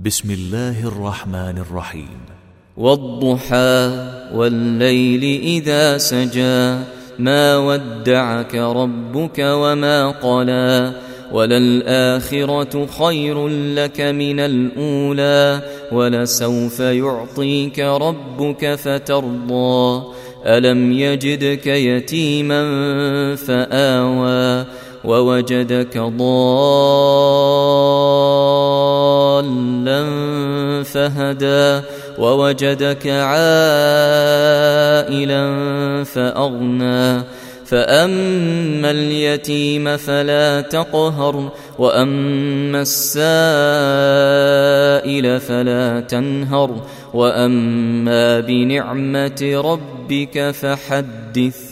بسم الله الرحمن الرحيم. والضحى والليل إذا سجى ما ودعك ربك وما قلى وللآخرة خير لك من الأولى ولسوف يعطيك ربك فترضى ألم يجدك يتيما فآوى ووجدك ضالا فهدى ووجدك عائلا فأغنى فأما اليتيم فلا تقهر وأما السائل فلا تنهر وأما بنعمة ربك فحدث.